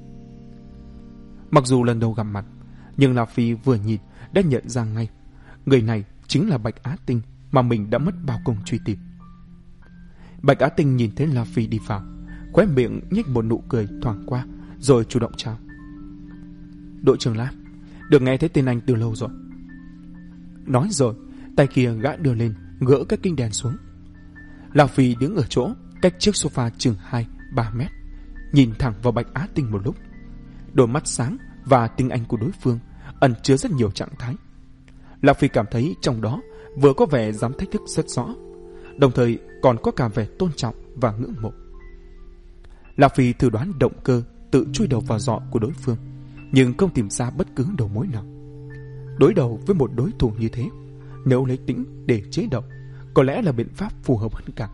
Mặc dù lần đầu gặp mặt, nhưng La Phi vừa nhìn đã nhận ra ngay, người này chính là Bạch Á Tinh mà mình đã mất bao công truy tìm. Bạch Á Tinh nhìn thấy La Phi đi vào, khóe miệng nhếch một nụ cười thoáng qua, rồi chủ động chào. Đội trưởng Lam, được nghe thấy tên anh từ lâu rồi. Nói rồi, tay kia gã đưa lên, gỡ cái kính đèn xuống. La Phi đứng ở chỗ cách chiếc sofa chừng hai ba mét, nhìn thẳng vào Bạch Á Tinh một lúc. Đôi mắt sáng và tiếng Anh của đối phương ẩn chứa rất nhiều trạng thái. La Phi cảm thấy trong đó vừa có vẻ dám thách thức rất rõ, đồng thời còn có cả vẻ tôn trọng và ngưỡng mộ. La Phi thử đoán động cơ tự chui đầu vào giọ của đối phương, nhưng không tìm ra bất cứ đầu mối nào. Đối đầu với một đối thủ như thế, nếu lấy tĩnh để chế động, có lẽ là biện pháp phù hợp hơn cả.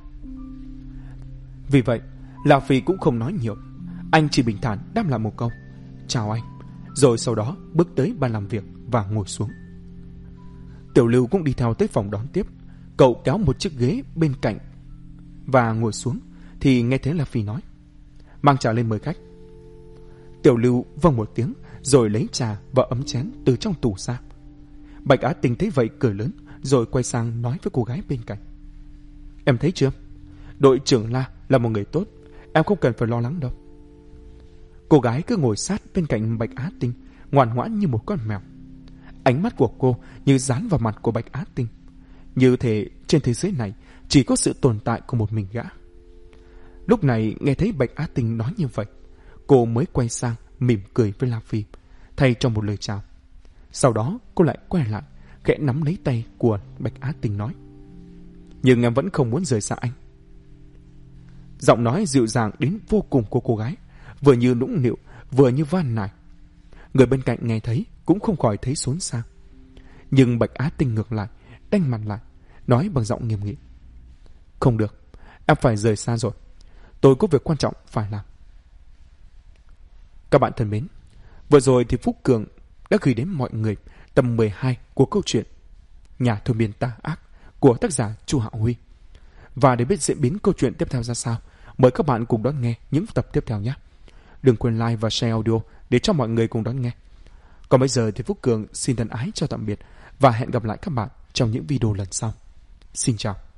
Vì vậy, La Phi cũng không nói nhiều. Anh chỉ bình thản đáp lại một câu: chào anh, rồi sau đó bước tới bàn làm việc và ngồi xuống. Tiểu Lưu cũng đi theo tới phòng đón tiếp. Cậu kéo một chiếc ghế bên cạnh và ngồi xuống thì nghe thấy La Phi nói: "Mang trà lên mời khách." Tiểu Lưu vâng một tiếng rồi lấy trà và ấm chén từ trong tủ ra. Bạch Á Tình thấy vậy cười lớn rồi quay sang nói với cô gái bên cạnh: "Em thấy chưa? Đội trưởng La là một người tốt, em không cần phải lo lắng đâu." Cô gái cứ ngồi sát bên cạnh Bạch Á Tinh, ngoan ngoãn như một con mèo. Ánh mắt của cô như dán vào mặt của Bạch Á Tinh, như thể trên thế giới này chỉ có sự tồn tại của một mình gã. Lúc này nghe thấy Bạch Á Tinh nói như vậy, cô mới quay sang mỉm cười với La Phi, thay cho một lời chào. Sau đó cô lại quay lại, khẽ nắm lấy tay của Bạch Á Tinh nói: "Nhưng em vẫn không muốn rời xa anh." Giọng nói dịu dàng đến vô cùng của cô gái, vừa như nũng nịu, vừa như van nài. Người bên cạnh nghe thấy cũng không khỏi thấy xốn sang. Nhưng Bạch Á Tinh ngược lại, đanh mặt lại, nói bằng giọng nghiêm nghị: "Không được, em phải rời xa rồi. Tôi có việc quan trọng phải làm." Các bạn thân mến, vừa rồi thì Phúc Cường đã gửi đến mọi người tập mười hai của câu chuyện Nhà Thôi Miên Tà Ác của tác giả Chu Hạo Huy. Và để biết diễn biến câu chuyện tiếp theo ra sao, mời các bạn cùng đón nghe những tập tiếp theo nhé. Đừng quên like và share audio để cho mọi người cùng đón nghe. Còn bây giờ thì Phúc Cường xin thân ái chào tạm biệt và hẹn gặp lại các bạn trong những video lần sau. Xin chào.